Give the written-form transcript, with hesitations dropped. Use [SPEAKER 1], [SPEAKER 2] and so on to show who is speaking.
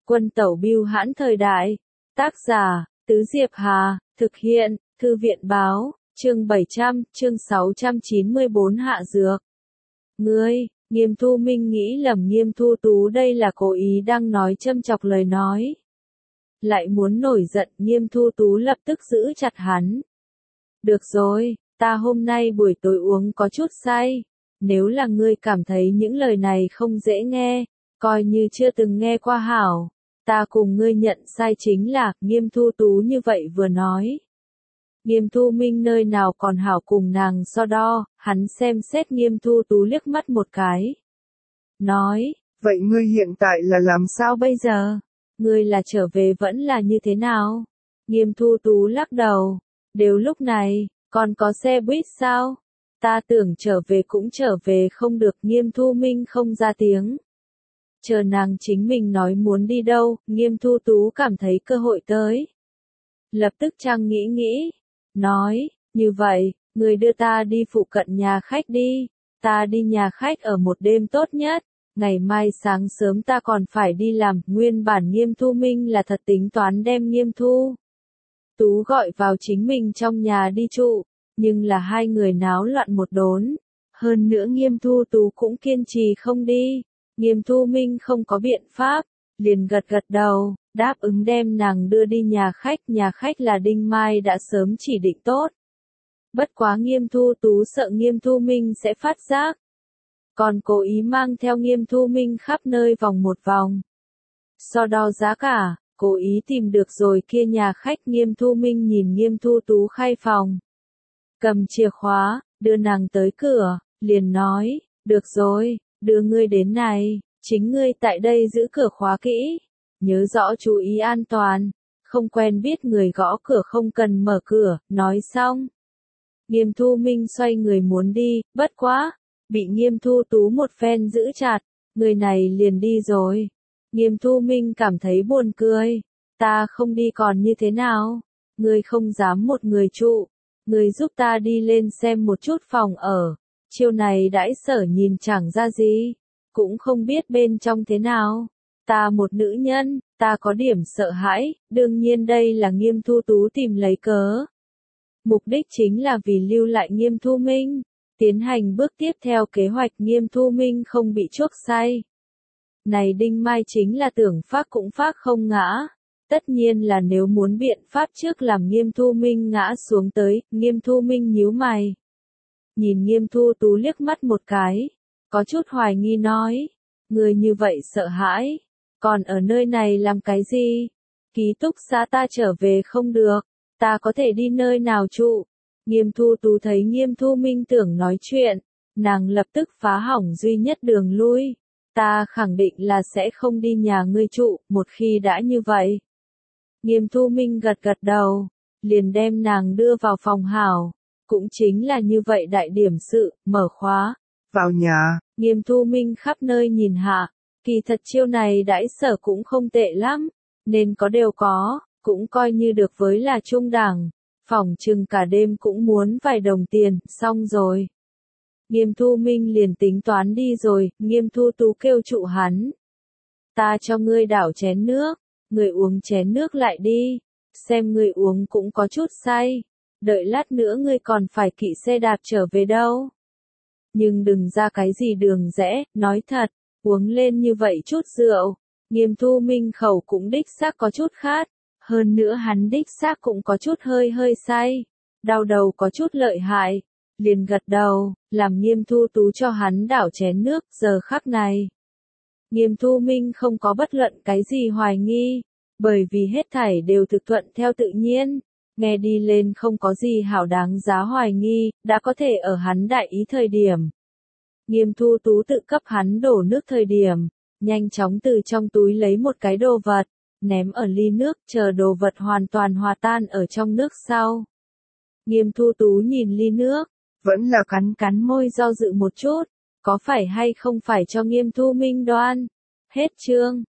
[SPEAKER 1] Quân tẩu bưu hãn thời đại. Tác giả, Tứ Diệp Hà, thực hiện, Thư viện báo, chương 700, chương 694 hạ dược. Ngươi, Nghiêm Thu Minh nghĩ lầm Nghiêm Thu Tú đây là cố ý đang nói châm chọc lời nói. Lại muốn nổi giận, Nghiêm Thu Tú lập tức giữ chặt hắn. Được rồi, ta hôm nay buổi tối uống có chút say. Nếu là ngươi cảm thấy những lời này không dễ nghe, coi như chưa từng nghe qua hảo. Ta cùng ngươi nhận sai chính là, Nghiêm Thu Tú như vậy vừa nói. Nghiêm Thu Minh nơi nào còn hảo cùng nàng so đo, hắn xem xét Nghiêm Thu Tú liếc mắt một cái. Nói,
[SPEAKER 2] vậy ngươi hiện tại là làm
[SPEAKER 1] sao bây giờ? Ngươi là trở về vẫn là như thế nào? Nghiêm Thu Tú lắc đầu, đều lúc này, còn có xe buýt sao? Ta tưởng trở về cũng trở về không được. Nghiêm Thu Minh không ra tiếng. Chờ nàng chính mình nói muốn đi đâu, Nghiêm Thu Tú cảm thấy cơ hội tới. Lập tức trang nghĩ, nói, như vậy, người đưa ta đi phụ cận nhà khách đi, ta đi nhà khách ở một đêm tốt nhất, ngày mai sáng sớm ta còn phải đi làm. Nguyên bản Nghiêm Thu Minh là thật tính toán đem Nghiêm Thu Tú gọi vào chính mình trong nhà đi trụ, nhưng là hai người náo loạn một đốn, hơn nữa Nghiêm Thu Tú cũng kiên trì không đi. Nghiêm Thu Minh không có biện pháp, liền gật đầu, đáp ứng đem nàng đưa đi nhà khách là Đinh Mai đã sớm chỉ định tốt. Bất quá Nghiêm Thu Tú sợ Nghiêm Thu Minh sẽ phát giác, còn cố ý mang theo Nghiêm Thu Minh khắp nơi vòng một vòng. So đo giá cả, cố ý tìm được rồi kia nhà khách. Nghiêm Thu Minh nhìn Nghiêm Thu Tú khai phòng, cầm chìa khóa, đưa nàng tới cửa, liền nói, được rồi, đưa ngươi đến này, chính ngươi tại đây giữ cửa khóa kỹ, nhớ rõ chú ý an toàn, không quen biết người gõ cửa không cần mở cửa. Nói xong, Nghiêm Thu Minh xoay người muốn đi, bất quá, bị Nghiêm Thu Tú một phen giữ chặt, người này liền đi rồi. Nghiêm Thu Minh cảm thấy buồn cười, ta không đi còn như thế nào, ngươi không dám một người trụ, ngươi giúp ta đi lên xem một chút phòng ở. Chiêu này đãi sở nhìn chẳng ra gì, cũng không biết bên trong thế nào. Ta một nữ nhân, ta có điểm sợ hãi, đương nhiên đây là Nghiêm Thu Tú tìm lấy cớ. Mục đích chính là vì lưu lại Nghiêm Thu Minh, tiến hành bước tiếp theo kế hoạch Nghiêm Thu Minh không bị chuốc say. Này Đinh Mai chính là tưởng phác cũng phác không ngã. Tất nhiên là nếu muốn biện pháp trước làm Nghiêm Thu Minh ngã xuống tới. Nghiêm Thu Minh nhíu mày, nhìn Nghiêm Thu Tú liếc mắt một cái, có chút hoài nghi nói, người như vậy sợ hãi, còn ở nơi này làm cái gì? Ký túc xá ta trở về không được, ta có thể đi nơi nào trụ? Nghiêm Thu Tú thấy Nghiêm Thu Minh tưởng nói chuyện, nàng lập tức phá hỏng duy nhất đường lui, ta khẳng định là sẽ không đi nhà ngươi trụ, một khi đã như vậy. Nghiêm Thu Minh gật đầu, liền đem nàng đưa vào phòng hảo. Cũng chính là như vậy đại điểm sự, mở khóa,
[SPEAKER 2] vào nhà.
[SPEAKER 1] Nghiêm Thu Minh khắp nơi nhìn hạ, kỳ thật chiêu này đãi sở cũng không tệ lắm, nên có đều có, cũng coi như được với là trung đẳng, phỏng chừng cả đêm cũng muốn vài đồng tiền. Xong rồi, Nghiêm Thu Minh liền tính toán đi rồi. Nghiêm Thu Tú kêu trụ hắn, ta cho ngươi đảo chén nước, ngươi uống chén nước lại đi, xem ngươi uống cũng có chút say. Đợi lát nữa ngươi còn phải kỵ xe đạp trở về đâu. Nhưng đừng ra cái gì đường rẽ, nói thật, uống lên như vậy chút rượu. Nghiêm Thu Minh khẩu cũng đích xác có chút khát, hơn nữa hắn đích xác cũng có chút hơi say, đau đầu có chút lợi hại, liền gật đầu, làm Nghiêm Thu Tú cho hắn đảo chén nước. Giờ khắc này, Nghiêm Thu Minh không có bất luận cái gì hoài nghi, bởi vì hết thảy đều thực thuận theo tự nhiên. Nghe đi lên không có gì hảo đáng giá hoài nghi, đã có thể ở hắn đại ý thời điểm. Nghiêm Thu Tú tự cấp hắn đổ nước thời điểm, nhanh chóng từ trong túi lấy một cái đồ vật, ném ở ly nước, chờ đồ vật hoàn toàn hòa tan ở trong nước sau. Nghiêm Thu Tú nhìn ly nước,
[SPEAKER 2] vẫn là
[SPEAKER 1] cắn môi do dự một chút, có phải hay không phải cho Nghiêm Thu Minh đoan. Hết chương.